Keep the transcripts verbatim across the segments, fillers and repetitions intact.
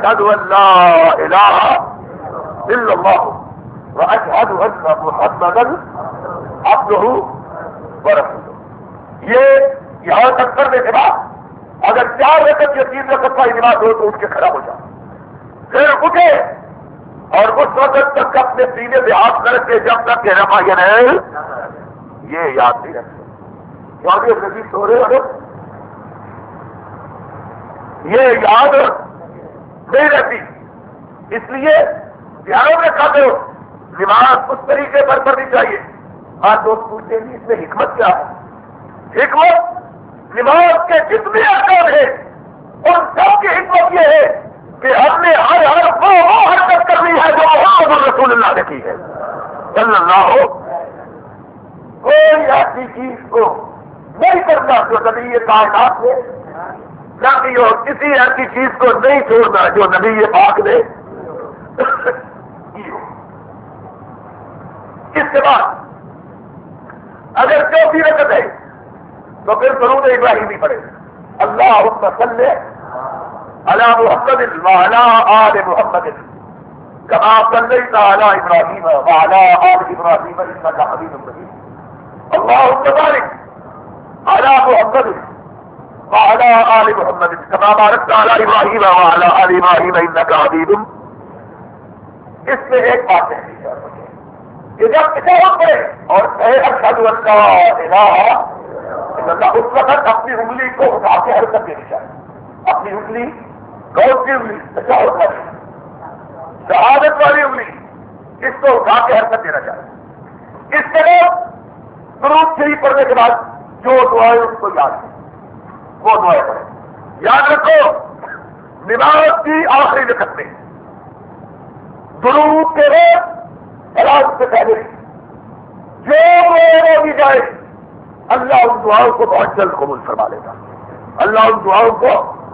اشهد ان لا الہ الا اللہ واشهد ان محمدا عبدہ ورسولہ. یہ یہاں تک کرنے کے بعد اگر چار رکعت یا تین رکعت کا نماز ہو تو اٹھ کے کھڑا ہو جائے، پھر اٹھے اور اس وقت تک اپنے سینے پہ ہاتھ کر کے جب تک کہ رفع یدین یہ یاد نہیں رکھتے. کیونکہ نبی سو رہے ہو یہ یاد نہیں رہتی، اس لیے دھیان میں رکھا کرو. نماز اس طریقے پر پڑھنی چاہیے. آج لوگ پوچھتے ہیں اس میں حکمت کیا ہے؟ حکمت نماز کے جتنے ارکان ہیں ان سب کی حکمت یہ ہے کہ ہم نے ہر ہر وہ وہ حرکت کرنی ہے جو محمد رسول اللہ نے کی ہے صلی اللہ ہو. کوئی ایسی چیز کو نہیں کرنا جو نبی کائنات نے نہ کی ہو، کسی ایسی چیز کو نہیں چھوڑنا جو نبی پاک نے کی ہو. اس کے بعد اگر چوتھی رکعت ہے تو پھر درود ابراہیمی پڑھے. اللہم صلی علی محمد وعلی آل محمد کما صلیت علی ابراہیم وعلی آل ابراہیم انک حمید مجید. اللہم بارک علی محمد وعلی آل محمد کما بارکت علی ابراہیم وعلی آل ابراہیم انک حمید. اس میں ایک بات ہے کہ جب تشہد پڑھے اور کہے اشہد ان لا الہ الا اللہ اس وقت اپنی انگلی کو اٹھا کے حرکت دینی چاہیے. اپنی انگلی کون سی انگلی؟ تشہد والی شہادت والی انگلی اس کو اٹھا کے حرکت دینا چاہیے. اس طرح درود شریف پڑھنے کے بعد جو دعائیں اس کو یاد ہے وہ دعائیں پڑھیں. یاد رکھو نماز کی آخری رکعت میں درود کے بعد سلام سے پہلے جو دعائیں دی جائے اللہ ان دعاؤں کو بہت جلد قبول فرما لیتا. اللہ ان دعاؤں کو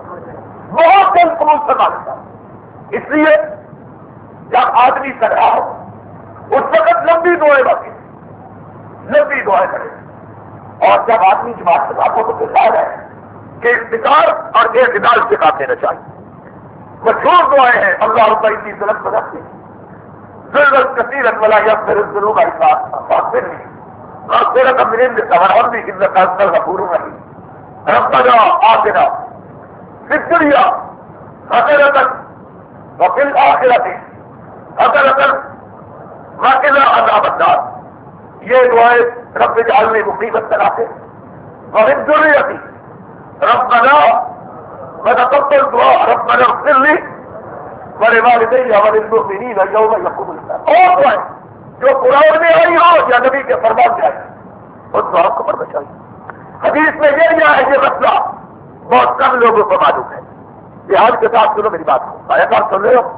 بہت جلد قبول فرما لیتا. اس لیے جب آدمی کر رہا ہو اس وقت لمبی دعائیں باقی لمبی دعائیں کرے، اور جب آدمی جماعت سے بات ہو تو پھر ہے کہ افتخار اور اعتدال سے کام دینا چاہیے. مشہور دعائیں ہیں اللہ اتنی ضرورت بدلتی ضرورت کثیرت والا یا پھر ضرور فاصل نہیں مغفرت من عندك وارحمني انك انت الغفور الرحيم. ربنا آتنا في الدنيا حسنة وفي الآخرة حسنة وقنا عذاب النار. یہ دعائیں رب اجعلنی مقیم الصلاة ومن ذريتي ربنا وتقبل دعاء ربنا اغفر لي ولوالدي وللمؤمنين يوم يقوم الحساب. اور دعائیں جو قرآن میں آئی ہو یا نبی کے فرمان میں آئی اس دعا کو پڑھنا چاہیے. حدیث میں یہ کیا ہے یہ مسئلہ بہت کم لوگوں کو معلوم ہے. لحاظ کے ساتھ سنو میری بات کو آیا بات سن رہے ہو.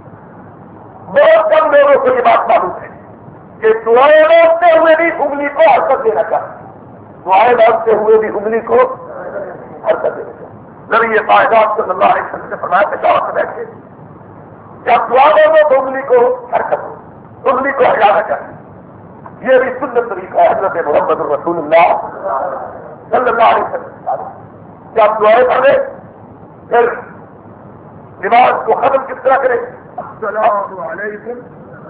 بہت کم لوگوں کو یہ بات معلوم ہے کہ دعائیں مانگتے ہوئے بھی انگلی کو حرکت دینا چاہیے. دعائیں مانگتے ہوئے بھی انگلی کو حرکت دینا چاہیے. نبی کائنات صلی اللہ علیہ وسلم نے فرمایا تلاوت میں بیٹھے جب دعا مانگو تو انگلی کو حرکت ہو انگلی کو ہٹانا چاہیے. یہ بھی سنت طریقہ ہے حضرت محمد رسول اللہ صلی اللہ علیہ وسلم. جب دعائیں پڑھے پھر نماز کو ختم کس طرح کرے؟ السلام علیکم.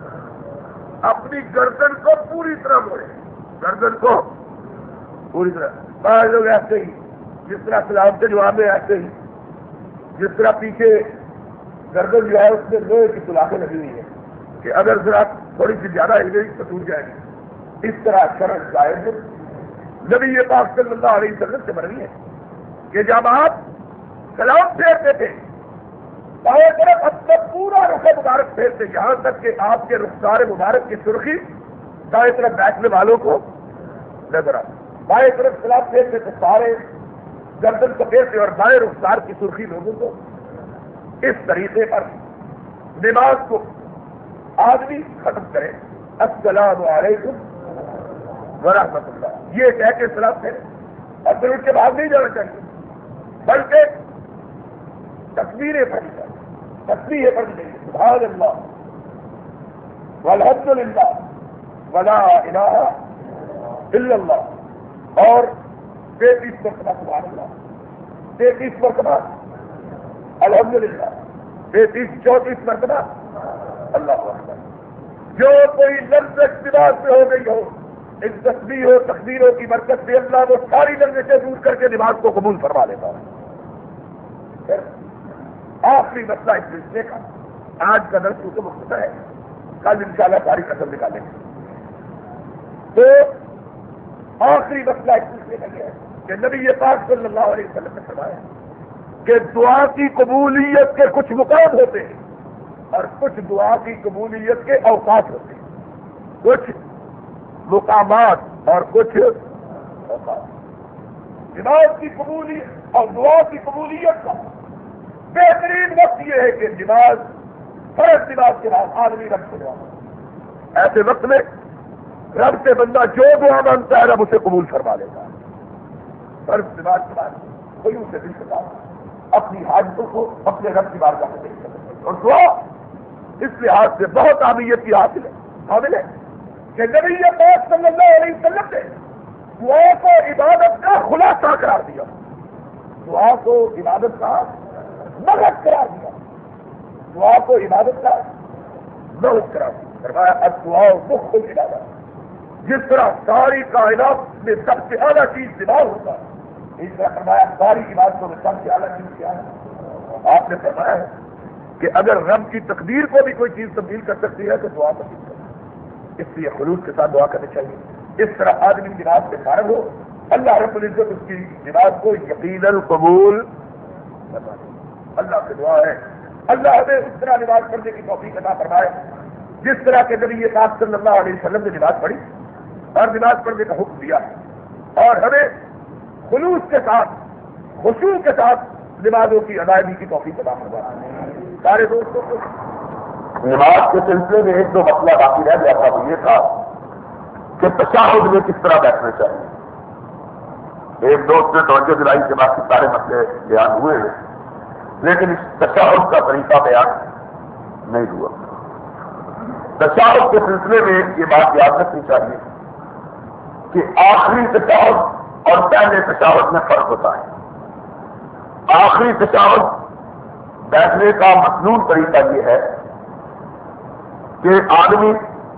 اپنی گردن کو پوری طرح موڑے، گردن کو پوری طرح. بعض لوگ ایسے ہی جس طرح سلام کے جواب میں ایسے ہی جس طرح پیچھے گردن جو ہے اس میں لوہے کی سلاخیں لگی ہوئی ہے کہ اگر ذرا تھوڑی سی زیادہ ہل گئی تو ٹوٹ جائے گی. اس طرح شرع جائز نبی پاک صلی اللہ علیہ وسلم سے مروی ہے کہ جب آپ سلام پھیرتے تھے بائیں طرف اپنا پورا رخ مبارک پھیرتے یہاں تک کہ آپ کے رخسار مبارک کی سرخی دائیں طرف بیٹھنے والوں کو نظر آتی. بائیں طرف سلام پھیرتے تھے سارے گردن کو پھیرتے اور بائیں رخسار کی سرخی لوگوں کو. اس طریقے پر نماز کو آدمی ختم کرے السلام علیکم ورحمۃ اللہ یہ کہہ کے سلام پھیرے اور پھر اس کے بعد نہیں جانا چاہیے بلکہ تکبیریں پڑھنی چاہیے. تسبیح پڑھنی چاہیے سبحان اللہ والحمد للہ ولا الہ الا اللہ اور تینتیس مرتبہ سبحان اللہ تینتیس مرتبہ الحمد للہ تینتیس چونتیس مرتبہ اللہ اکبر. جو کوئی لذت دماغ سے ہو گئی ہو اس تصویر و تقدیروں کی برکت سے اللہ وہ ساری لذتیں دور کر کے نماز کو قبول فرما لیتا ہے. پھر آخری مسئلہ اس سلسلے کا آج کا درس تو مختصر ہے, کل انشاءاللہ ساری قسم نکالیں گے. تو آخری مسئلہ اس سلسلے کا یہ ہے کہ نبی پاک صلی اللہ علیہ وسلم نے فرمایا کہ دعا کی قبولیت کے کچھ مقام ہوتے ہیں اور کچھ دعا کی قبولیت کے اوقات ہوتے ہیں, کچھ مقامات اور کچھ اوقات. نماز کی قبولیت اور دعا کی قبولیت کا بہترین وقت یہ ہے کہ نماز فرض نماز کے بعد آدمی رب سے دعا, ایسے وقت میں رب سے بندہ جو دعا مانگتا ہے رب اسے قبول فرما لیتا ہے. فرض نماز کے بعد کوئی اسے دل سے اپنی حاجتوں کو اپنے رب کی بارگاہ میں پیش کر سکتے, اور دعا اس لحاظ سے بہت اہمیت کی حاصل ہے حامل ہے کہ نبی پاک صلی اللہ علیہ وسلم نے دعا کو عبادت کا خلاصہ قرار دیا, دعا کو عبادت کا مغز قرار دیا, دعا کو عبادت کا مغز قرار دیا. فرمایا الدعاء مخ العبادت. جس طرح ساری کائنات میں سب سے اعلیٰ چیز دماغ ہوتا ہے, اس طرح فرمایا ساری عبادتوں میں سب سے اعلیٰ چیز کیا ہے. آپ نے فرمایا ہے کہ اگر رب کی تقدیر کو بھی کوئی چیز تبدیل کر سکتی ہے تو دعا تبدیل کر, اس لیے خلوص کے ساتھ دعا کرنی چاہیے. اس طرح آدمی نماز سے فارغ ہو, اللہ رب العزت اس کی نماز کو یقیناً قبول کرنا. اللہ سے دعا ہے اللہ ہمیں اس طرح نماز پڑھنے کی توفیق عطا فرمائے جس طرح کے نبی پاک صلی اللہ علیہ وسلم نے نماز پڑھی اور نماز پڑھنے کا حکم دیا ہے, اور ہمیں خلوص کے ساتھ خشوع کے ساتھ نمازوں کی ادائیگی کی توفیق عطا فرمائے. سارے دوستوں کو نماز کے سلسلے میں ایک دو مسئلہ باقی رہ گیا تھا, وہ یہ تھا کہ تشہد میں کس طرح بیٹھنا چاہیے. ایک دوست نے توجہ دلائی کے بعد سارے مسئلے بیان ہوئے ہیں, لیکن اس تشہد کا طریقہ بیان نہیں ہوا. تشہد کے سلسلے میں یہ بات یاد رکھنی چاہیے کہ آخری تشہد اور پہلے تشہد میں فرق ہوتا ہے. آخری تشہد بیٹھنے کا مصنون طریقہ یہ ہے کہ آدمی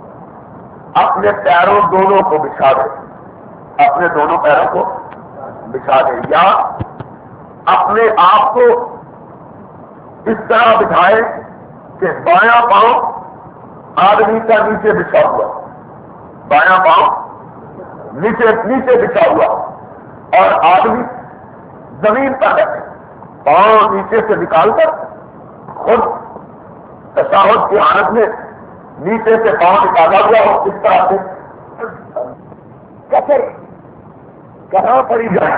اپنے پیروں دونوں کو بچھا دے, اپنے دونوں پیروں کو بچھا دے, یا اپنے آپ کو اس طرح بچھائے کہ بایاں پاؤں آدمی کا نیچے بچھا ہوا, بایاں پاؤں نیچے نیچے بچھا ہوا, اور آدمی زمین پر رکھے, پاؤں نیچے سے نکال کر خود تشہد کی حالت میں نیچے سے پاؤں نکالا ہوا ہو. اس طرح سے کثر کہاں پڑی جائے,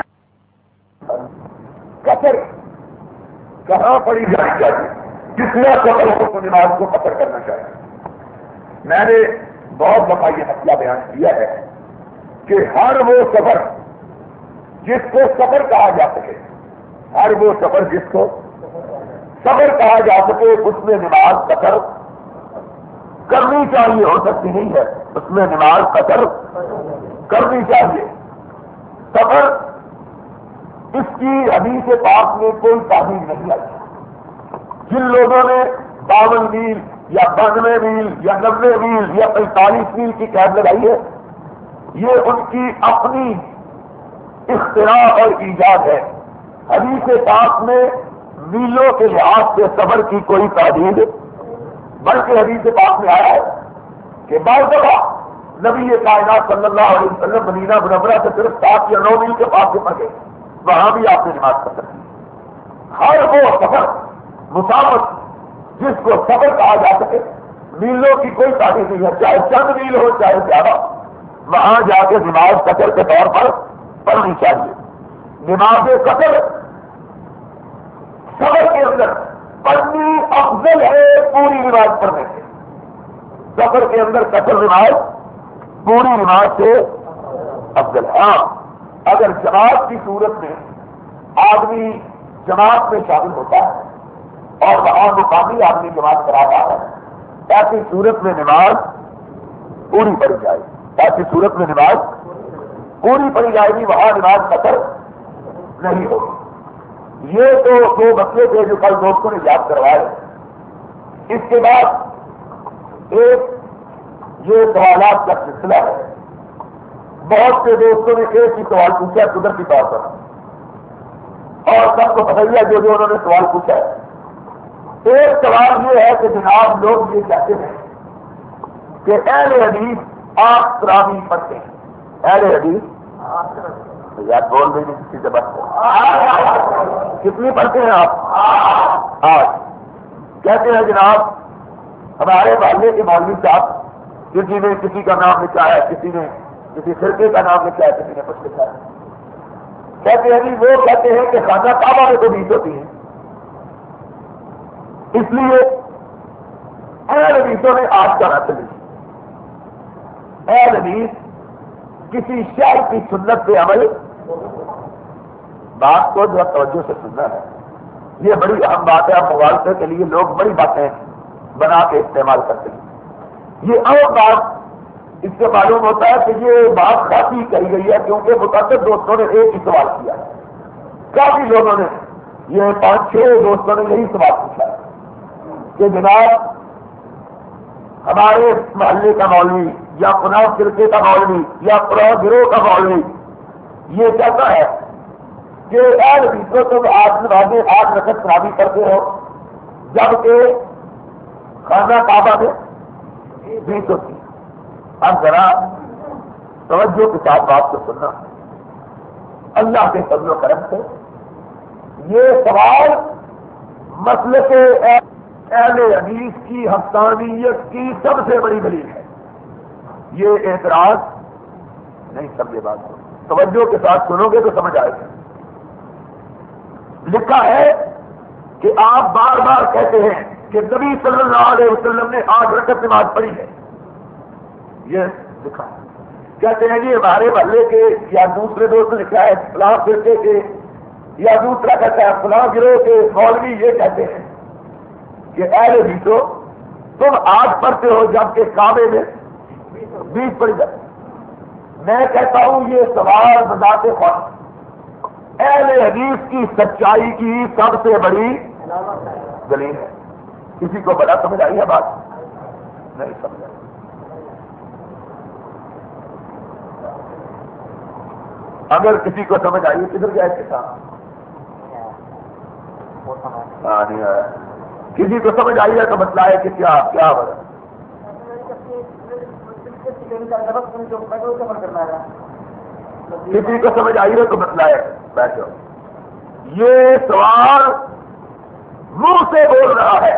کثر کہاں پڑی جانی چاہیے, کتنا سفر ہو تو نماز کو قصر کرنا چاہیے. میں نے بہت دفعہ یہ مسئلہ بیان کیا ہے کہ ہر وہ سفر جس کو سفر کہا جا سکے, ہر وہ سفر جس کو سفر کہا جا سکے اس میں نماز قصر کرنی چاہیے. ہو سکتی نہیں ہے, اس میں نماز قصر کرنی چاہیے. سفر اس کی حدیث پاک میں کوئی تعبیر نہیں آئی. جن لوگوں نے باون میل یا بانوے میل یا نبے میل یا پینتالیس میل کی قید لگائی ہے, یہ ان کی اپنی اختراع اور ایجاد ہے. حدیث پاک میں میلوں کے لحاظ سے سفر کی کوئی تعبیر, بلکہ حدیث پاک میں آیا ہے کہ بعض دفعہ نبی کائنات صلی اللہ علیہ وسلم مدینہ منورہ سے صرف سات یا نو میل کے پاس سے پڑھے, وہاں بھی آپ نے نماز پڑھ سکتی. ہر وہ سفر مسافر جس کو سفر کہا جا سکے, میلوں کی کوئی تعبیر نہیں ہے, چاہے چند میل ہو چاہے زیادہ, وہاں جا کے نماز قصر کے طور پر پڑھنی چاہیے. نماز قصر سفر کے اندر پڑھنی افضل ہے پوری نماز پڑھنے سے. سفر کے اندر قصر نماز پوری نماز سے افضل ہے. ہاں, اگر جماعت کی صورت میں آدمی جماعت میں شامل ہوتا ہے اور وہاں مقامی آدمی نماز کراتا ہے, ایسی صورت میں نماز پوری پڑھی جائے گی. ایسی صورت میں نماز پوری پڑھی جائے گی, وہاں نماز قصر نہیں ہوگی. یہ تو دو مسئلے تھے جو کل دوستوں نے یاد کروائے. اس کے بعد ایک یہ سوالات کا سلسلہ ہے. بہت سے دوستوں نے ایک ہی سوال پوچھا ہے قدرتی طور پر, اور سب کو پتہ ہے جو جو انہوں نے سوال پوچھا ہے. ایک سوال یہ ہے کہ جناب لوگ یہ کہتے ہیں کہ اہل حدیث آپ تراویح پڑھتے ہیں. اہل حدیث یاد بول رہی نہیں کسی سے بات کتنی پڑھتے ہیں آپ؟ آج کہتے ہیں جناب ہمارے محلے کے مولوی صاحب کسی نے کسی کا نام لکھا ہے, کسی نے کسی فرقے کا نام لکھا ہے, کسی نے کچھ لکھا ہے. کہتے ہیں جی وہ کہتے ہیں کہ خانہ کعبہ میں تو بیت ہوتی ہے, اس لیے اہل حدیثوں نے آج کا رد لی. اہل حدیث کسی شہر کی سنت پہ عمل, بات کو جو توجہ سے سننا ہے, یہ بڑی اہم بات ہے. اب مغالطے کے لیے لوگ بڑی باتیں بنا کے استعمال کرتے ہیں. یہ عام بات اس سے معلوم ہوتا ہے کہ یہ بات کافی کہی گئی ہے, کیونکہ متعدد دوستوں نے ایک ہی سوال کیا ہے. کافی لوگوں نے, یہ پانچ چھ دوستوں نے یہی سوال پوچھا ہے کہ جناب ہمارے محلے کا مولوی یا فلاں فرقے کا مولوی یا فلاں گروہ کا مولوی یہ کہتا ہے کہ اہل حدیثوں تم آج نمازیں آٹھ رکعت تراویح کرتے ہو جبکہ خانہ کعبہ میں بیت ہوتی. اب ذرا توجہ کے ساتھ بات کو سننا. اللہ کے فضل و کرم سے یہ سوال مسلک اہل حدیث کی حقانیت کی سب سے بڑی دلیل ہے. یہ اعتراض نہیں سمجھے بات کو, توجہ کے ساتھ سنو گے تو سمجھ آئے گا. لکھا ہے کہ آپ بار بار کہتے ہیں کہ نبی صلی اللہ علیہ وسلم نے آٹھ رکعت نماز پڑھی ہے. یہ لکھا ہے. کہتے ہیں جی ہمارے محلے کے یا دوسرے دوست نے لکھا ہے فلاں فرقے کے یا دوسرا کہتا ہے فلاں گروہ کے مولوی یہ کہتے ہیں کہ اہل حدیثو تم آج پڑھتے ہو جبکہ کعبے میں بیس پڑی جاتی. میں کہتا ہوں یہ سوال بذات خود اہل حدیث کی سچائی کی سب سے بڑی دلیل ہے. کسی کو بڑا سمجھ آئی ہے بات؟ نہیں سمجھ آئی. اگر کسی کو سمجھ آئی کدھر گیا اس کے ساتھ؟ ہاں نہیں آیا. کسی کو سمجھ آئی ہے تو بتلائے کہ کیا کیا بڑا کسی کو سمجھ آئی ہے تو بتلائے. بیٹھو. یہ سوال منہ سے بول رہا ہے,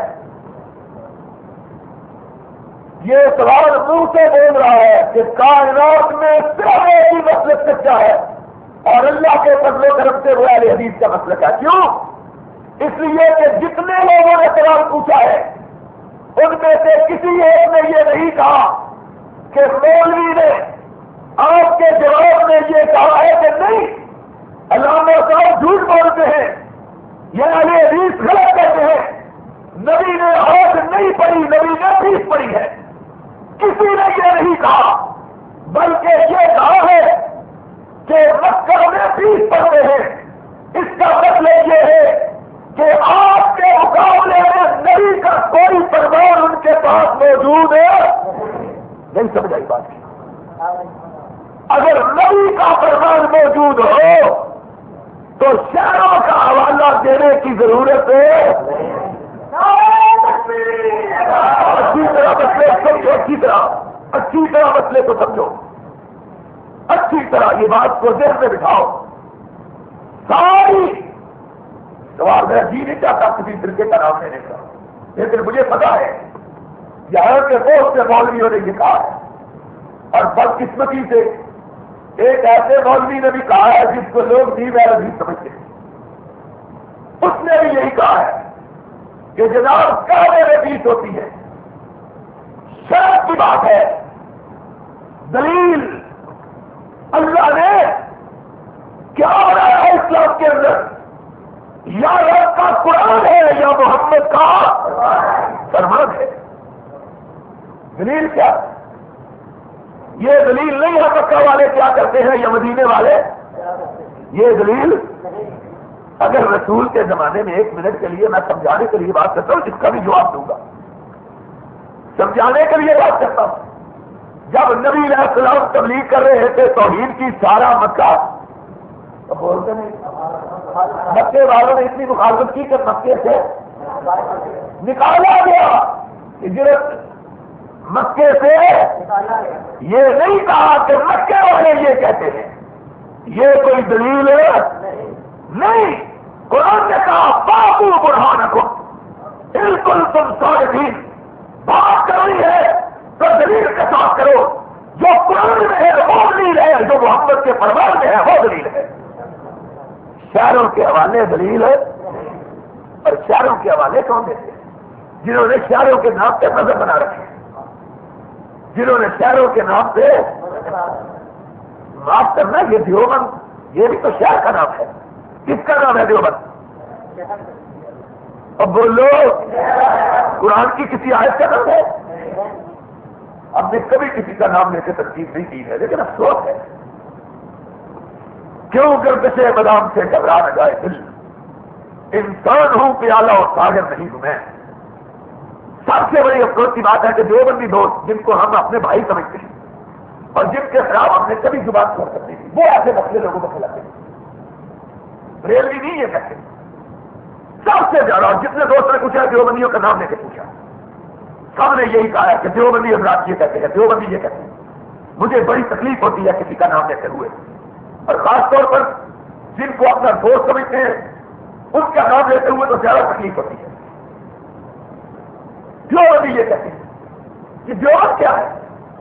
یہ سوال منہ سے بول رہا ہے کہ کائنات میں صرف ایک ہی مسلک سچا ہے اور اللہ کے فضل و کرم سے وہ اہل حدیث کا مسلک ہے. کیوں؟ اس لیے کہ جتنے لوگوں نے سوال پوچھا ہے ان میں سے کسی ایک نے یہ نہیں کہا کہ مولوی نے آپ کے جواب میں یہ کہا ہے کہ نہیں علامہ صاحب جھوٹ بولتے ہیں, یہ اہل حدیث غلط کہتے ہیں, نبی نے آج نہیں پڑھی, نبی نے بیس پڑھی ہے. کسی نے یہ نہیں کہا, بلکہ یہ کہا ہے کہ مکہ میں بیس پڑھتے ہیں. اس کا مطلب یہ ہے کہ آپ کے مقابلے میں نبی کا کوئی فرمان ان کے پاس موجود ہے. نہیں سمجھ آئی بات کی؟ اگر نبی کا فرمان موجود ہو تو شہروں کا حوالہ دینے کی ضرورت ہے. اچھی طرح مسئلے سمجھو, اچھی طرح اچھی طرح مسئلے کو سمجھو, اچھی طرح یہ بات کو ذہن میں بٹھاؤ. ساری سوال میرا جی نہیں چاہتا کسی فرقے کا نام لینے کا, لیکن مجھے پتا ہے یہاں کے بہت سے مولویوں نے یہ کہا ہے, اور بدقسمتی سے ایک ایسے مولوی نے بھی کہا ہے جس کو لوگ نہیں ویل نہیں سمجھتے. اس نے بھی یہی کہا ہے کہ جناب کعبے میں بیس ہوتی ہے. شرط کی بات ہے, دلیل اللہ نے کیا بنایا ہے اسلام کے اندر, یا رب کا قرآن ہے یا محمد کا فرمان ہے. دلیل کیا؟ یہ دلیل نہیں ہے مکہ والے کیا کرتے ہیں یا مدینے والے, یہ دلیل اگر رسول کے زمانے میں ایک منٹ کے لیے میں سمجھانے کے لیے بات کرتا ہوں, اس کا بھی جواب دوں گا. سمجھانے کے لیے بات کرتا ہوں. جب نبی علیہ السلام تبلیغ کر رہے تھے توحید کی سارا مکہ تو بولتے نہیں مکے والوں نے اتنی مخالفت کی کہ مکے سے نکالا گیا. ہجرت مکے سے یہ نہیں کہا کہ مکے والے یہ کہتے ہیں. یہ کوئی دلیل ہے نہیں. قرآن نے کہا بابو برہانکم بالکل تم صادقین بات کرنی ہے تو دلیل کے ساتھ کرو. جو قرآن میں ہے وہ دلیل ہے, جو محمد کے فرمان میں ہے وہ دلیل ہے. شہروں کے حوالے دلیل ہے, اور شہروں کے حوالے کون دیتے ہیں؟ جنہوں نے شہروں کے نام پہ نظر بنا رکھے ہیں, جنہوں نے شہروں کے نام پہ معاف کرنا. یہ دیوبند یہ بھی تو شہر کا نام ہے. کس کا نام ہے دیوبند؟ اب بولو قرآن کی کسی آیت کا نام ہے؟ ہم نے کبھی کسی کا نام لے کے ترتیب نہیں کی ہے, لیکن افسوس ہے کیوں گردشے بادام سے گھبرا نہ جائے دل. انسان ہوں پیالہ اور ساگر نہیں ہوں میں. سب سے بڑی افسوس کی بات ہے کہ دیوبندی دوست جن کو ہم اپنے بھائی سمجھتے ہیں اور جن کے خلاف ہم نے کبھی زبان کھول سکتے تھی, وہ ایسے مسئلے لوگوں کو کھلاتے ہیں. ریلوی نہیں یہ کہتے سب سے زیادہ. اور جتنے دوست نے پوچھا دیوبندیوں کا نام لے کے پوچھا, سب نے یہی کہا ہے کہ دیوبندی حضرات یہ کہتے ہیں, دیوبندی یہ کہتے ہیں. مجھے بڑی تکلیف ہوتی ہے کسی کا نام لیتے ہوئے, اور خاص طور پر جن کو اپنا دوست سمجھتے ہیں ان کا نام لیتے ہوئے تو زیادہ تکلیف ہوتی ہے. دیوبندی یہ کہتے ہیں کہ دیوبند کیا ہے؟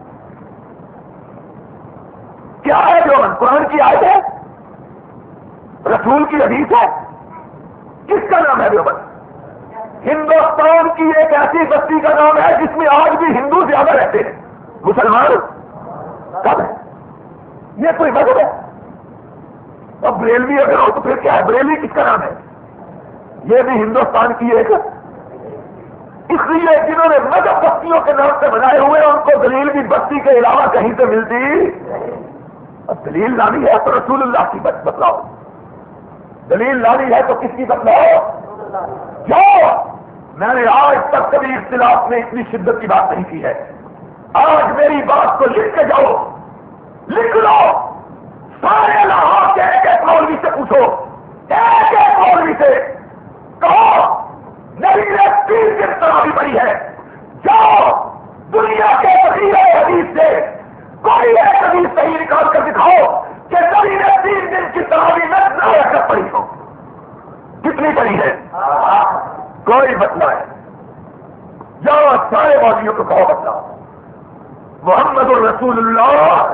کیا ہے دیوبند؟ قرآن کی آیت ہے, رسول کی حدیث ہے. کس کا نام ہے دیوبند؟ ہندوستان کی ایک ایسی بستی کا نام ہے جس میں آج بھی ہندو زیادہ رہتے ہیں, مسلمان کم ہے. یہ کوئی مذہب ہے؟ اب بریلوی اگر ہو تو پھر کیا ہے؟ بریلوی کس کا نام ہے؟ یہ بھی ہندوستان کی ایک. اس لیے جنہوں نے مذہب بستیوں کے نام سے بنائے ہوئے ان کو دلیل بھی بستی کے علاوہ کہیں سے ملتی. اب دلیل لانی ہے تو رسول اللہ کی بتلاؤ, دلیل لانی ہے تو کس کی بتلاؤ. جو میں نے آج تک کبھی اختلاف میں اتنی شدت کی بات نہیں کی ہے. آج میری بات کو لکھ کے جاؤ, لکھ لو. سارے لاہور کے ایک ایک مولوی سے پوچھو, ایک ایک مولوی سے کہو نبی نے تین دن تراویح پڑھی ہے. جاؤ دنیا کے وزیر حدیث سے کوئی ایک حدیث صحیح نکال کر دکھاؤ کہ نبی نے تین دن کی تراویح میں نہ رکعت پڑھی ہو. کتنی پڑھی ہے؟ کوئی بتلا ہے. جاؤ سارے مولویوں کو کہو بتلاؤ محمد الرسول اللہ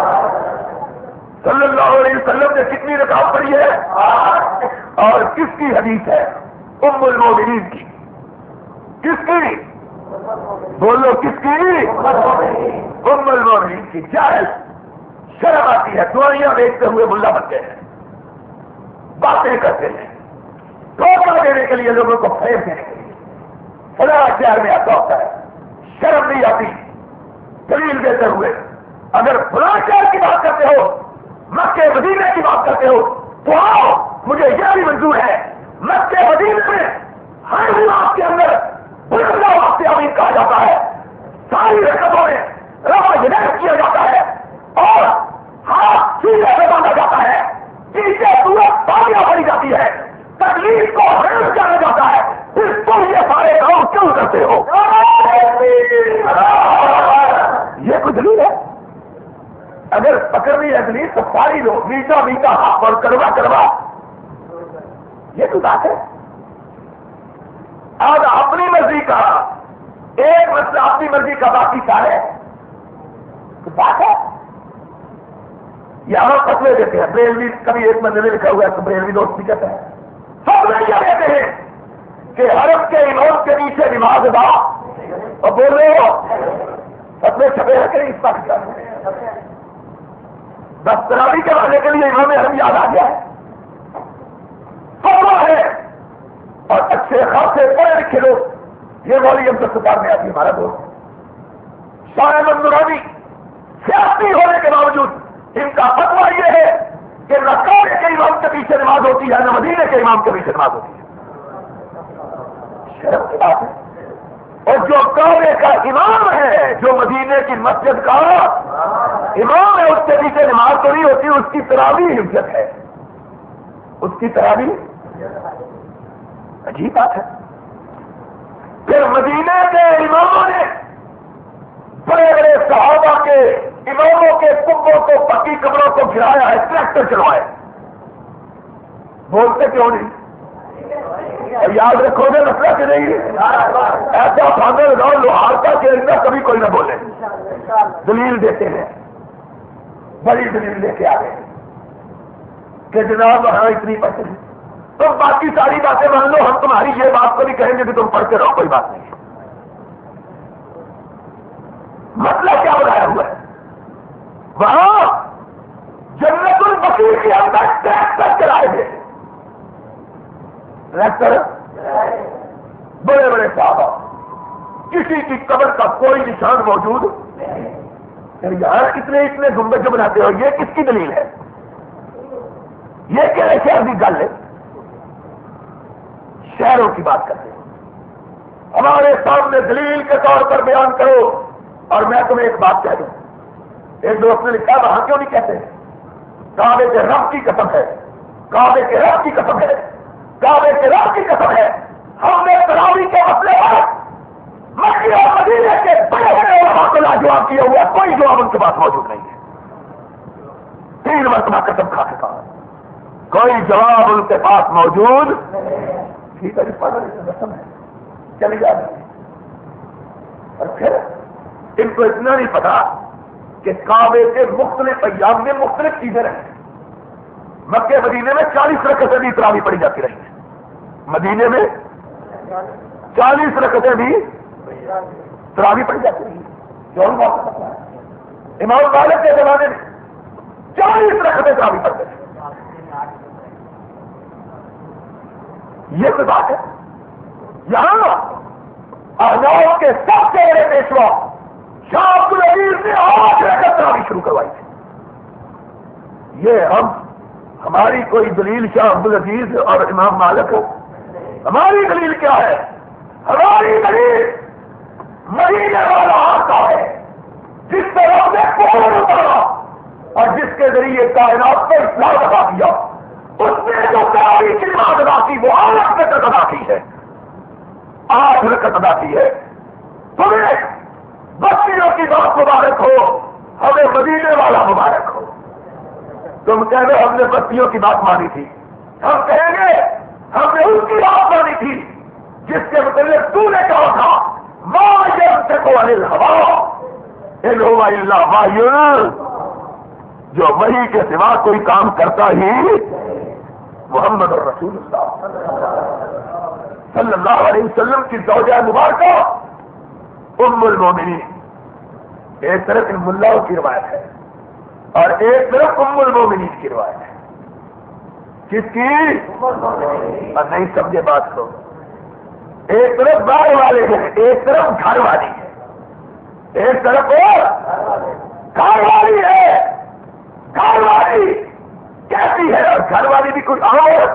صلی اللہ علیہ وسلم نے کتنی رکعت پڑھی ہے اور کس کی حدیث ہے؟ ام المومنین کی. کس کی؟ بولو کس کی؟ ام المومنین کی. جاہل شرم آتی ہے, دعائیاں بیچتے ہوئے ملا بنتے ہیں, باتیں کرتے ہیں دھوکہ دینے کے لیے, لوگوں کو فریب دینے کے لیے. فلاں شہر میں ایسا ہوتا ہے, شرم نہیں آتی دلیل دیتے ہوئے. اگر فلاں شہر کی بات کرتے ہو, مکے مدینے کی بات کرتے ہو تو آؤ, مجھے یہ بھی منظور ہے. مکے مدینے میں ہر نماز کے اندر بلند واسطے امین کہا جاتا ہے, ساری رکعتوں میں رفع یدین کیا جاتا ہے اور ہاتھ سیدھے سے باندھا جاتا ہے, پیچھے سورج پالیاں پڑی جاتی ہے, تکلیف کو حرم کیا جاتا ہے. پھر تم یہ سارے کام کیوں کرتے ہو؟ یہ کوئی دلیل ہے؟ اگر پکڑنی ہے دلیل تو ساری لوگ میٹا میٹا ہاتھ اور کروا کروا, یہ تو بات ہے. آج اپنی مرضی کا ایک مسئلہ اپنی مرضی کا باقی سارے تو بات ہے. یہاں فتوے دیتے ہیں, بریلوی کبھی ایک بندے نے لکھا ہوا ہے تو بریلوی دوست بھی کہتے ہیں, سب نہیں کہتے ہیں کہ حرم کے امام کے نیچے نماز ادا, اور بول رہے ہو فتوے چھپے رکھے اس کا بس تراویح کے بارے کے لیے امام حرم یاد آ گیا ہے. فتوا ہے اور اچھے خاصے پڑھے لکھے لوگ, یہ والی ہم سے سپار میں آتی ہمارا دوست شاہ احمد نورانی سیاسی ہونے کے باوجود ان کا فتوا یہ ہے کہ نہ کعبے کے امام کے پیچھے نماز ہوتی ہے نہ مدینے کے امام کے پیچھے نماز ہوتی ہے. شرم کی بات ہے. اور جو کعبے کا امام ہے، جو مدینے کی مسجد کا امام ہے، اس کے پیچھے نماز تو نہیں ہوتی، اس کی تراویح حجت ہے، اس کی تراویح عجیب بات ہے۔ پھر مدینے کے اماموں نے بڑے بڑے صحابہ کے اماموں کے کنبوں کو، پکی قبروں کو گرایا ہے، ٹریکٹر چلوائے، بولتے کیوں نہیں؟ اور یاد رکھو گے مسئلہ کہ نہیں، ایسا پھاندے لگاؤ لوہار کا کہ ان کبھی کوئی نہ بولے، دلیل دیتے ہیں، بڑی دلیل لے کے آ گئے کہ جناب وہاں اتنی پتہ نہیں، تم باقی ساری باتیں مان لو، ہم تمہاری یہ بات کو بھی کہیں گے کہ تم پڑھتے رہو، کوئی بات نہیں۔ مسئلہ کیا بنایا ہوا ہے؟ وہاں جنت البقیع کے اندر ٹریکٹر چلائے گئے، ٹریکٹر بڑے بڑے صحابہ، کسی کی قبر کا کوئی نشان موجود نہیں، یہاں اتنے اتنے گنبد جو بناتے ہو، یہ کس کی دلیل ہے؟ یہ کیا شہر کی گل ہے؟ شہروں کی بات کرتے ہیں، ہمارے سامنے دلیل کے طور پر بیان کرو۔ اور میں تمہیں ایک بات کہہ دوں، ایک دوست نے لکھا وہاں کیوں نہیں کہتے؟ کعبے کے رب کی قسم ہے، کعبے کے رب کی قسم ہے، کعبے کے رب کی قسم ہے، ہم نے تراویح کے مسئلے پر مکے اور مدینے کے بڑے بڑے علماء کو لاجواب کیا ہوا، کوئی جواب ان کے پاس موجود نہیں ہے، تین مرتبہ قسم کھا کے کہا، کوئی جواب ان کے پاس موجود ٹھیک ہے، قسم ہے، چلی جا رہی۔ اور پھر ان کو اتنا نہیں پتا کہ کعبے کے مختلف ایام میں مختلف چیزیں رہیں، مکے مدینے میں چالیس رکعتیں بھی تراویح پڑھی جاتی رہی ہیں، مدینے میں چالیس رکعتیں بھی تراویح پڑھی جاتی رہی ہیں، جو بات ہے امام مالک کے زمانے میں چالیس رکعتیں تراویح پڑھتے تھے، یہ کوئی بات ہے؟ یہاں احناف کے سب سے بڑے پیشوا شاہ عبد العزیز نے آٹھ رکعت تراویح شروع کروائی تھی۔ یہ ہم ہماری کوئی دلیل شاہ عبد العزیز اور امام مالک، ہماری دلیل کیا ہے؟ ہماری دلیل مدینے والا آقا ہے، جس طرح سے قرآن اتارا اور جس کے ذریعے کائنات کو اسلام ادا کیا، اس نے جو تراویح کی نماز ادا کی وہ آٹھ رکعت ادا کی ہے، آٹھ رکعت ادا کی ہے۔ تمہیں بستیوں کی بات مبارک ہو، ہمیں مدینے والا مبارک ہو۔ تم کہہ رہے ہم نے بستیوں کی بات مانی تھی، ہم کہیں گے ہم نے اس کی بات مانی تھی جس کے متعلق تو نے کہا تھا ما ينطق عن الهوى ان هو الا وحی، جو وحی کے سوا کوئی کام کرتا ہی محمد الرسول اللہ صلی اللہ علیہ وسلم کی زوجہ مبارکہ ام المومنین، ایک طرف ان ملاؤں کی روایت ہے اور ایک طرف ام المومنین کی روایت ہے، کس کی؟ اور نہیں سمجھے بات کو، ایک طرف باہر والے ہیں، ایک طرف گھر والی ہے، ایک طرف گھر والی ہے، گھر والی کیسی ہے؟ اور گھر والی بھی کوئی عام عورت،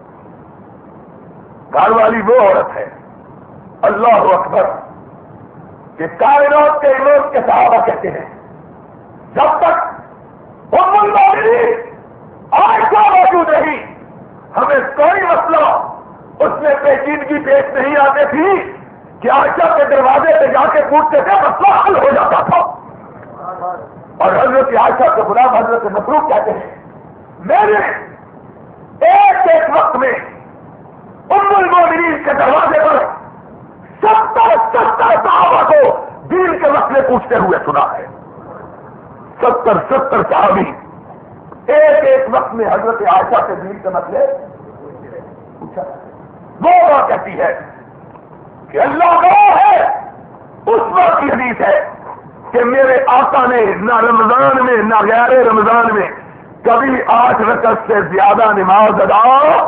گھر والی وہ عورت ہے، اللہ اکبر، کہ کائنات کے امام کے صحابہ کہتے ہیں جب تک ام المومنین عائشہ موجود رہی ہمیں کوئی مسئلہ اس میں پیچیدگی پیش نہیں آتی تھی کہ عائشہ کے دروازے پہ جا کے پوچھتے تھے، مسئلہ حل ہو جاتا تھا۔ اور حضرت عائشہ کے غلام حضرت مسروق کہتے ہیں میرے ایک ایک وقت میں ام المومنین کے دروازے پر ستر ستر صحابہ کو دین کے مسئلے پوچھتے ہوئے سنا ہے، ستر ستر صحابی ایک ایک وقت میں حضرت عائشہ کے دین کے مسئلے پوچھا۔ وہ بات کہتی ہے کہ اللہ گواہ ہے، اس وقت کی حدیث ہے کہ میرے آقا نے نہ رمضان میں نہ غیر رمضان میں کبھی آٹھ رکعت سے زیادہ نماز ادا،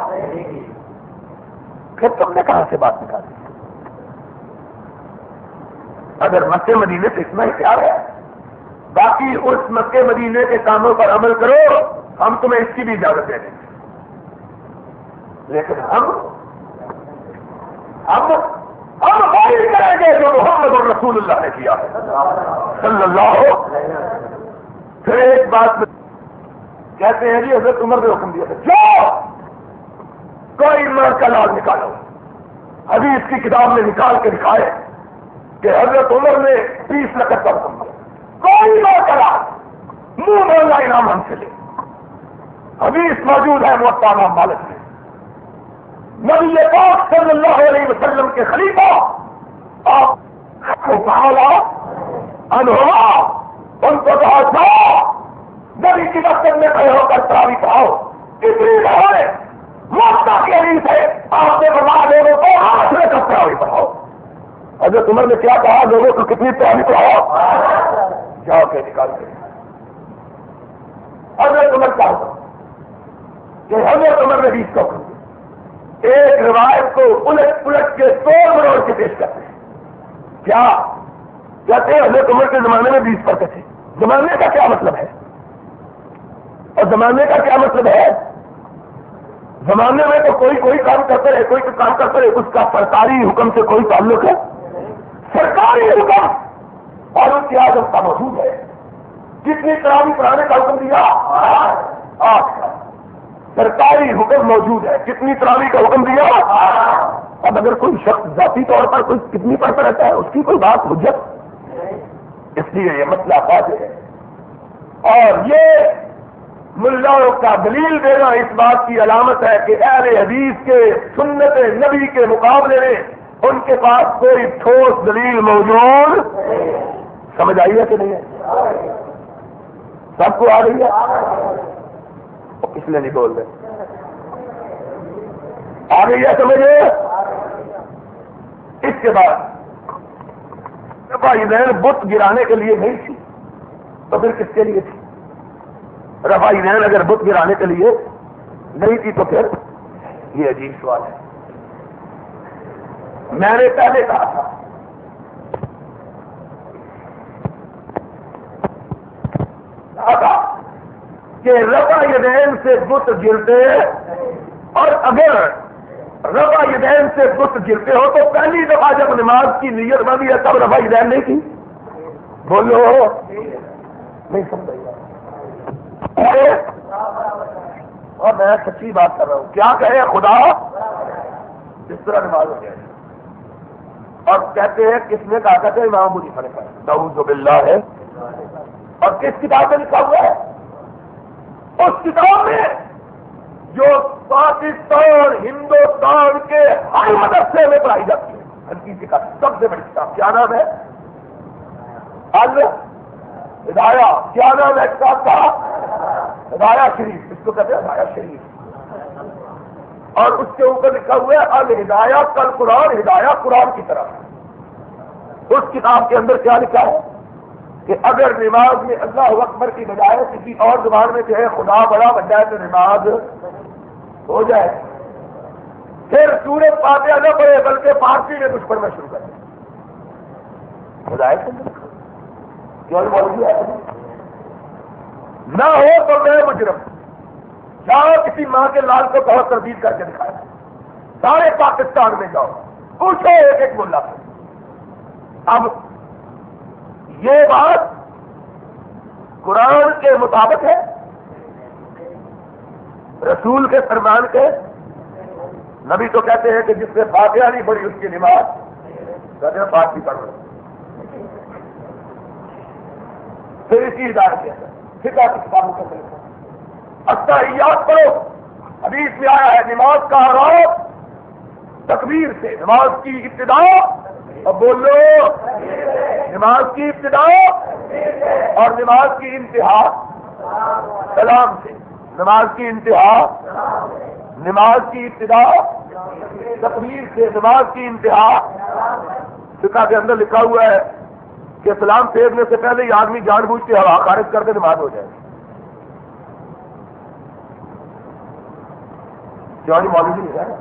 پھر تم نے کہاں سے بات نکالی؟ اگر مکے مدینے سے اتنا ہی پیار ہے، باقی اس مکے مدینے کے کاموں پر عمل کرو، ہم تمہیں اس کی بھی اجازت دے دیں گے، لیکن ہم ہم ہم وہی کریں گے جو محمد الرسول اللہ نے کیا ہے صلی اللہ ہو. پھر ایک بات کہتے ہیں جی حضرت عمر نے حکم دیا تھا جو کوئی مر کا لال نکالو. حدیث کی کتاب میں نکال کے دکھائے کہ حضرت عمر نے تیس لکھ کا حکم دیا کوئی مر کا لال منہ مولا انعام ہم سے لے. حدیث موجود ہے موطا امام مالک میں. نبی پاک صلی اللہ علیہ وسلم کے خلیفہ آپ انہوا ان کو کہا جاؤ نبی کی مسجد میں کھڑے ہو کر تراویح پڑھاؤ. اتنی ہے موطا کی حدیث ہے آپ نے بتا لوگوں کو ہاتھ میں کر تراویح پڑھاؤ. حضرت عمر نے کیا کہا لوگوں کو کتنی تراویح پڑھاؤ جاؤ کے نکال کے. حضرت عمر کیا ہوگا کہ حضرت عمر نے حدیث کو ایک روایت کو الٹ پلٹ کے توڑ مروڑ کے پیش کرتے ہیں. کیا کہتے ہیں حضرت عمر کے زمانے میں بیس پڑھتے تھے. زمانے کا کیا مطلب ہے اور زمانے کا کیا مطلب ہے؟ زمانے میں تو کوئی کوئی کام کرتا رہے کوئی تو کام کرتا رہے اس کا سرکاری حکم سے کوئی تعلق ہے؟ سرکاری حکم اور اس کی آزم کا موجود ہے. کتنی تراویح پڑھانے کا حکم دیا؟ آٹھ کا. سرکاری حکم موجود ہے. کتنی تراویح کا حکم دیا؟ اب اگر کوئی شخص ذاتی طور پر کوئی کتنی پڑھتا رہتا ہے اس کی کوئی بات حجت. اس لیے یہ مسئلہ واضح ہے. اور یہ ملاؤں کا دلیل دینا اس بات کی علامت ہے کہ اہل حدیث کے سنت نبی کے مقابلے میں ان کے پاس کوئی ٹھوس دلیل موجود. سمجھ آئی ہے کہ نہیں ہے؟ سب کو آ رہی ہے؟ اس لیے نہیں بول رہے. آ گئی ہے سمجھے؟ اس کے بعد رفاعین بت گرانے کے لیے نہیں تھی تو پھر کس کے لیے تھی؟ رفاعین اگر بت گرانے کے لیے نہیں تھی تو پھر یہ عجیب سوال ہے. میں نے پہلے کہا تھا کہ رفع یدین سے بت گرتے اور اگر رفع یدین سے بت گرتے ہو تو پہلی دفعہ جب نماز کی نیت بنی ہے تب رفع یدین نہیں کی. بولو نہیں سمجھ. اور میں سچی بات کر رہا ہوں. کیا کہے خدا اس طرح نماز ہو جائے. اور کہتے ہیں کس نے کہا کہتے ہیں امام ابو حنیفہ نے کہا نعوذ باللہ ہے. اور کس کتاب میں لکھا ہوا ہے؟ اس کتاب میں جو پاکستان ہندوستان کے ہر مدرسے میں پڑھائی جاتی ہے. حدیث کا سب سے بڑی کتاب کیا نام ہے؟ ہدایہ. کیا نام ہے کتاب کا؟ ہدایہ شریف. اس کو کہتے ہیں ہدایہ شریف. اور اس کے اوپر لکھا ہوا ہے الہدایہ کل قرآن. ہدایہ قرآن کی طرح. اس کتاب کے اندر کیا لکھا ہے کہ اگر نماز میں اللہ اکبر کی بجائے کسی اور زبان میں کہے خدا بڑا بن جائے تو نماز ہو جائے. پھر سورۃ فاتحہ نہ پڑھے بلکہ فارسی میں کچھ پڑھنا شروع کر دے. ہدایت نہ ہو تو میں مجرم. جاؤ کسی ماں کے لال کو بہت تردید کر کے دکھایا. سارے پاکستان میں جاؤ پوچھو ایک ایک ملا سے. اب یہ بات قرآن کے مطابق ہے؟ رسول کے فرمان کے؟ نبی تو کہتے ہیں کہ جس نے فاتحہ نہیں پڑھی اس کی نماز کہتے ہیں بات بھی پڑھ رہے. پھر اسی ہدایت کے اندر فقہ کی کتابوں کے اندر التحیات پڑھو. حدیث میں آیا ہے نماز کا آغاز تکبیر سے. نماز کی ابتدا اب بولو نماز کی ابتدا اور نماز کی انتہا سلام سے. نماز کی انتہا نماز کی ابتدا تکبیر سے. نماز کی انتہا فقہ کے اندر لکھا ہوا ہے کہ سلام پھیرنے سے پہلے یہ آدمی جان بوجھ کے ہوا خارج کر کے نماز ہو جائے. کیوں نہیں معلوم نہیں ہے؟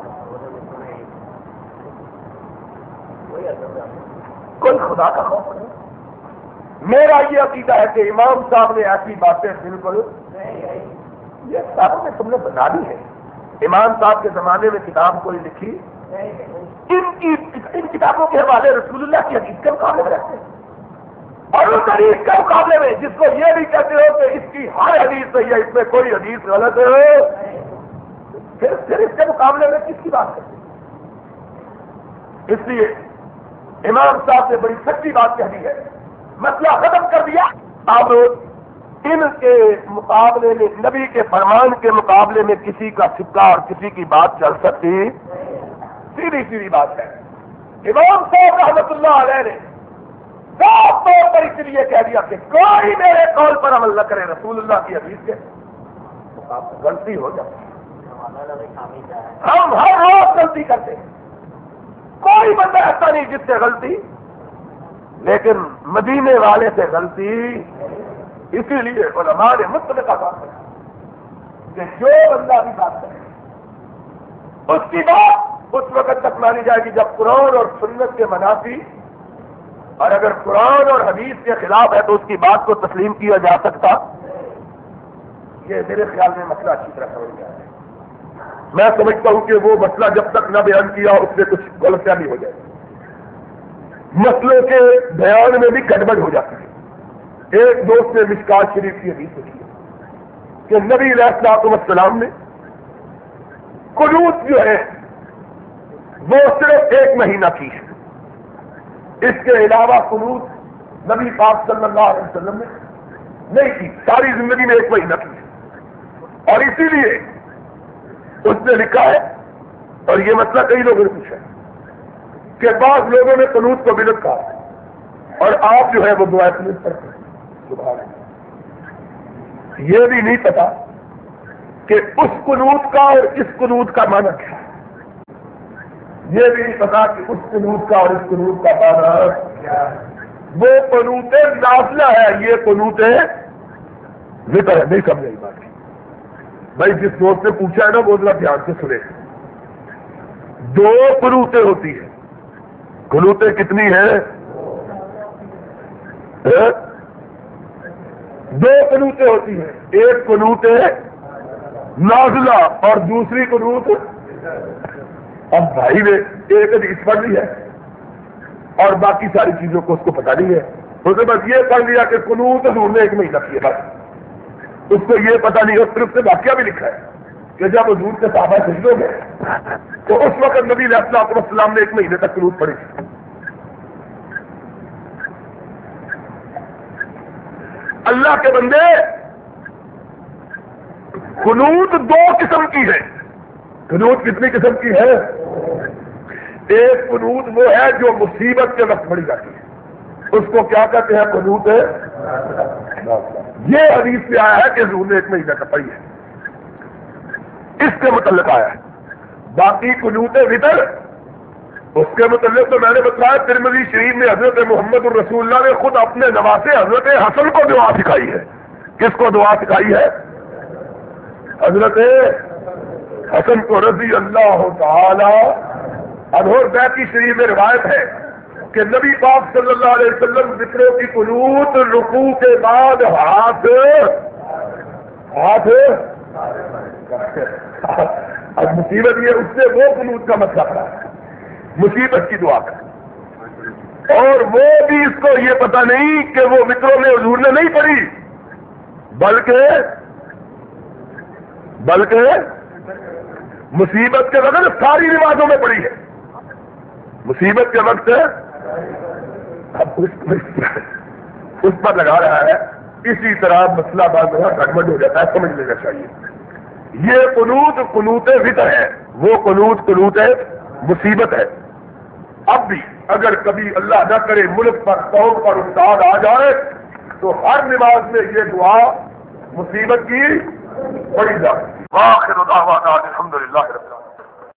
کوئی خدا کا خوف نہیں. میرا یہ عقیدہ ہے کہ امام صاحب نے ایسی باتیں بالکل یہ صاحب نے تم نے بنا دی ہے. امام صاحب کے زمانے میں کتاب کوئی لکھی ان کی ان کی کتابوں کے حوالے رسول اللہ کی حدیث کے مقابلے میں رکھتے ہیں، اور اس حدیث کے مقابلے میں جس کو یہ بھی کہتے ہو کہ اس کی ہر حدیث صحیح ہے، اس میں کوئی حدیث غلط ہے، پھر پھر اس کے مقابلے میں کس کی بات کرتے ہیں؟ اس لیے امام صاحب نے بڑی سچی بات کہہ دی ہے، مسئلہ ختم کر دیا۔ اب ان کے مقابلے میں، نبی کے فرمان کے مقابلے میں کسی کا سکہ اور کسی کی بات چل سکتی؟ سیدھی سیدھی بات ہے۔ امام صاحب رحمۃ اللہ علیہ نے صاف طور پر اس لیے کہہ دیا کہ کوئی میرے قول پر عمل نہ کرے، رسول اللہ کی حدیث کے غلطی ہو جاتی ہے۔ ہم ہر روز غلطی کرتے ہیں، کوئی بندہ ایسا نہیں جس سے غلطی، لیکن مدینے والے سے غلطی۔ اسی لیے علماء نے مطلقہ بات ہے کہ جو بندہ بھی بات کرے اس کی بات اس وقت تک مانی جائے گی جب قرآن اور سنت کے منافی، اور اگر قرآن اور حدیث کے خلاف ہے تو اس کی بات کو تسلیم کیا جا سکتا۔ یہ میرے خیال میں مسئلہ اچھی طرح سمجھ گیا ہے۔ میں سمجھتا ہوں کہ وہ مسئلہ جب تک نہ بیان کیا اس میں کچھ غلط فہمی ہو جائے، مسئلوں کے بیان میں بھی گڑبڑ ہو جاتی ہے۔ ایک دوست نے مشکات شریف کی حدیث لکھی ہے کہ نبی علیہ الصلوۃ والسلام نے قنوت جو ہے وہ صرف ایک مہینہ کی ہے، اس کے علاوہ قنوت نبی پاک صلی اللہ علیہ وسلم نے نہیں کی، ساری زندگی میں ایک مہینہ کی ہے۔ اور اسی لیے اس نے لکھا ہے، اور یہ مسئلہ کئی لوگوں نے پوچھا ہے کہ بعض لوگوں نے قنوت کو بدعت کہا اور آپ جو ہے وہ دعا قنوت پڑھتے ہیں۔ یہ بھی نہیں پتا کہ اس قنوت کا اور اس قنوت کا معنی کیا ہے، یہ بھی نہیں پتا کہ اس قنوت کا اور اس قنوت کا معنی کیا ہے۔ وہ قنوت نافلہ ہے، یہ قنوت ذکر ہے۔ نہیں سمجھ آئی بات کی بھائی، جس دوست نے پوچھا ہے نا وہ ذرا دھیان سے سنے۔ دو قنوتیں ہوتی ہیں، قنوتیں کتنی ہیں؟ دو قنوتیں ہوتی ہیں، ایک قنوت نازلہ اور دوسری قنوت۔ اب بھائی نے ایک حدیث پڑھ لی ہے اور باقی ساری چیزوں کو اس کو پتا نہیں ہے، اس نے بس یہ پڑھ لیا کہ قنوت حضور نے ایک مہینہ کی ہے، بس اس کو یہ پتا نہیں۔ اور صرف سے واقعہ بھی لکھا ہے کہ جب حضور کے صحابہ سجدوں میں تو اس وقت نبی علیہ الصلوۃ والسلام نے ایک مہینے تک قنوت پڑھی۔ اللہ کے بندے، قنوت دو قسم کی ہے۔ قنوت کتنی قسم کی ہے؟ ایک قنوت وہ ہے جو مصیبت کے وقت پڑھی جاتی ہے، اس کو کیا کہتے ہیں؟ قنوت ہے۔ یہ حدیث سے آیا ہے کہ حضور نے ایک مہینہ کا پڑھی ہے، اس کے متعلق آیا ہے۔ باقی قنوت وتر، اس کے متعلق تو میں نے بتایا ترمذی شریف میں حضرت محمد الرسول اللہ نے خود اپنے نواسے حضرت حسن کو دعا سکھائی ہے۔ کس کو دعا سکھائی ہے؟ حضرت حسن کو رضی اللہ تعالی عنہ۔ بیتی شریف میں روایت ہے کہ نبی پاک صلی اللہ علیہ وسلم ذکروں کی قنوت رکوع کے بعد ہاتھ ہاتھ اب مصیبت یہ اس سے وہ قنوت کا مسئلہ پڑا ہے، مصیبت کی دعا کا، اور وہ بھی اس کو یہ پتا نہیں کہ وہ متروں میں حضور نے نہیں پڑھی، بلکہ بلکہ مصیبت کے وقت ساری نمازوں میں پڑھی ہے، مصیبت کے وقت اب اس پر لگا رہا ہے۔ اسی طرح مسئلہ بعض گڑبڑ ہو جاتا ہے، سمجھ لینا چاہیے۔ یہ قنوت قنوت وتر ہے، وہ قنوت قنوت مصیبت ہے۔ اب بھی اگر کبھی اللہ نہ کرے ملک پر قوم پر افتاد آ جائے تو ہر نماز میں یہ دعا مصیبت کی پڑھی جائے۔ آخر دعوانا الحمدللہ رب